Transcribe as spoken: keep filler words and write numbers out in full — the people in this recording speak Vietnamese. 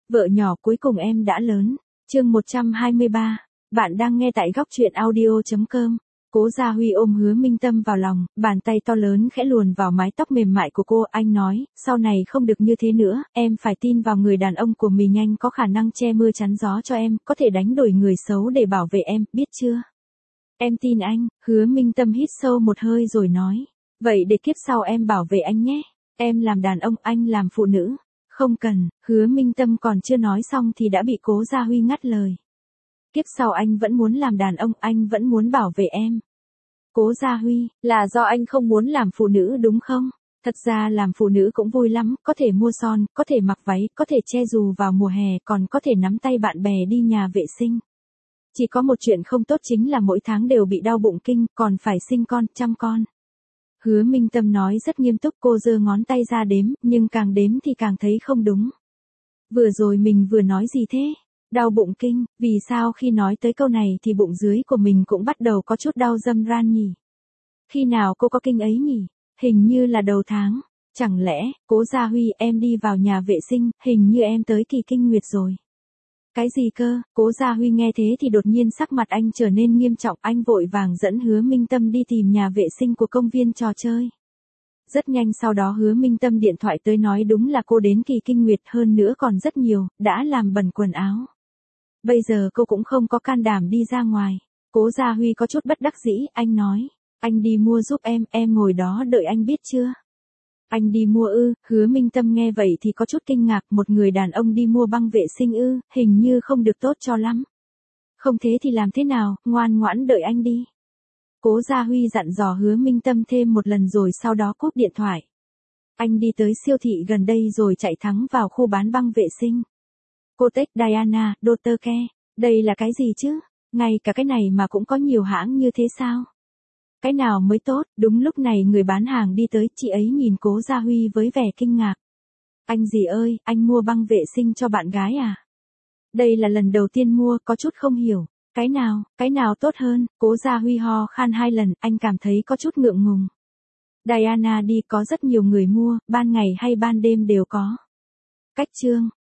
Vợ nhỏ cuối cùng em đã lớn. Chương một trăm hai mươi ba. Bạn đang nghe tại góc truyện audio chấm com. Cố Gia Huy ôm Hứa Minh Tâm vào lòng, bàn tay to lớn khẽ luồn vào mái tóc mềm mại của cô. Anh nói, sau này không được như thế nữa, em phải tin vào người đàn ông của mình, anh có khả năng che mưa chắn gió cho em, có thể đánh đuổi người xấu để bảo vệ em, biết chưa? Em tin anh. Hứa Minh Tâm hít sâu một hơi rồi nói, vậy để kiếp sau em bảo vệ anh nhé. Em làm đàn ông, anh làm phụ nữ. Không cần. Hứa Minh Tâm còn chưa nói xong thì đã bị Cố Gia Huy ngắt lời. Kiếp sau anh vẫn muốn làm đàn ông, anh vẫn muốn bảo vệ em. Cố Gia Huy, là do anh không muốn làm phụ nữ đúng không? Thật ra làm phụ nữ cũng vui lắm, có thể mua son, có thể mặc váy, có thể che dù vào mùa hè, còn có thể nắm tay bạn bè đi nhà vệ sinh. Chỉ có một chuyện không tốt chính là mỗi tháng đều bị đau bụng kinh, còn phải sinh con, chăm con. Hứa Minh Tâm nói rất nghiêm túc, cô giơ ngón tay ra đếm, nhưng càng đếm thì càng thấy không đúng. Vừa rồi mình vừa nói gì thế? Đau bụng kinh, vì sao khi nói tới câu này thì bụng dưới của mình cũng bắt đầu có chút đau râm ran nhỉ? Khi nào cô có kinh ấy nhỉ? Hình như là đầu tháng. Chẳng lẽ, Cố Gia Huy, em đi vào nhà vệ sinh, hình như em tới kỳ kinh nguyệt rồi. Cái gì cơ? Cố Gia Huy nghe thế thì đột nhiên sắc mặt anh trở nên nghiêm trọng, anh vội vàng dẫn Hứa Minh Tâm đi tìm nhà vệ sinh của công viên trò chơi. Rất nhanh sau đó Hứa Minh Tâm điện thoại tới nói đúng là cô đến kỳ kinh nguyệt, hơn nữa còn rất nhiều, đã làm bẩn quần áo. Bây giờ cô cũng không có can đảm đi ra ngoài. Cố Gia Huy có chút bất đắc dĩ, anh nói, anh đi mua giúp em, em ngồi đó đợi anh biết chưa? Anh đi mua ư? Hứa Minh Tâm nghe vậy thì có chút kinh ngạc, một người đàn ông đi mua băng vệ sinh ư, hình như không được tốt cho lắm. Không thế thì làm thế nào, ngoan ngoãn đợi anh đi. Cố Gia Huy dặn dò Hứa Minh Tâm thêm một lần rồi sau đó cúp điện thoại. Anh đi tới siêu thị gần đây rồi chạy thẳng vào khu bán băng vệ sinh. Kotex, Diana, doctor Care, đây là cái gì chứ? Ngay cả cái này mà cũng có nhiều hãng như thế sao? Cái nào mới tốt? Đúng lúc này người bán hàng đi tới, chị ấy nhìn Cố Gia Huy với vẻ kinh ngạc. Anh gì ơi, anh mua băng vệ sinh cho bạn gái à? Đây là lần đầu tiên mua, có chút không hiểu. Cái nào, cái nào tốt hơn? Cố Gia Huy ho khan hai lần, anh cảm thấy có chút ngượng ngùng. Diana đi, có rất nhiều người mua, ban ngày hay ban đêm đều có. Cách chương.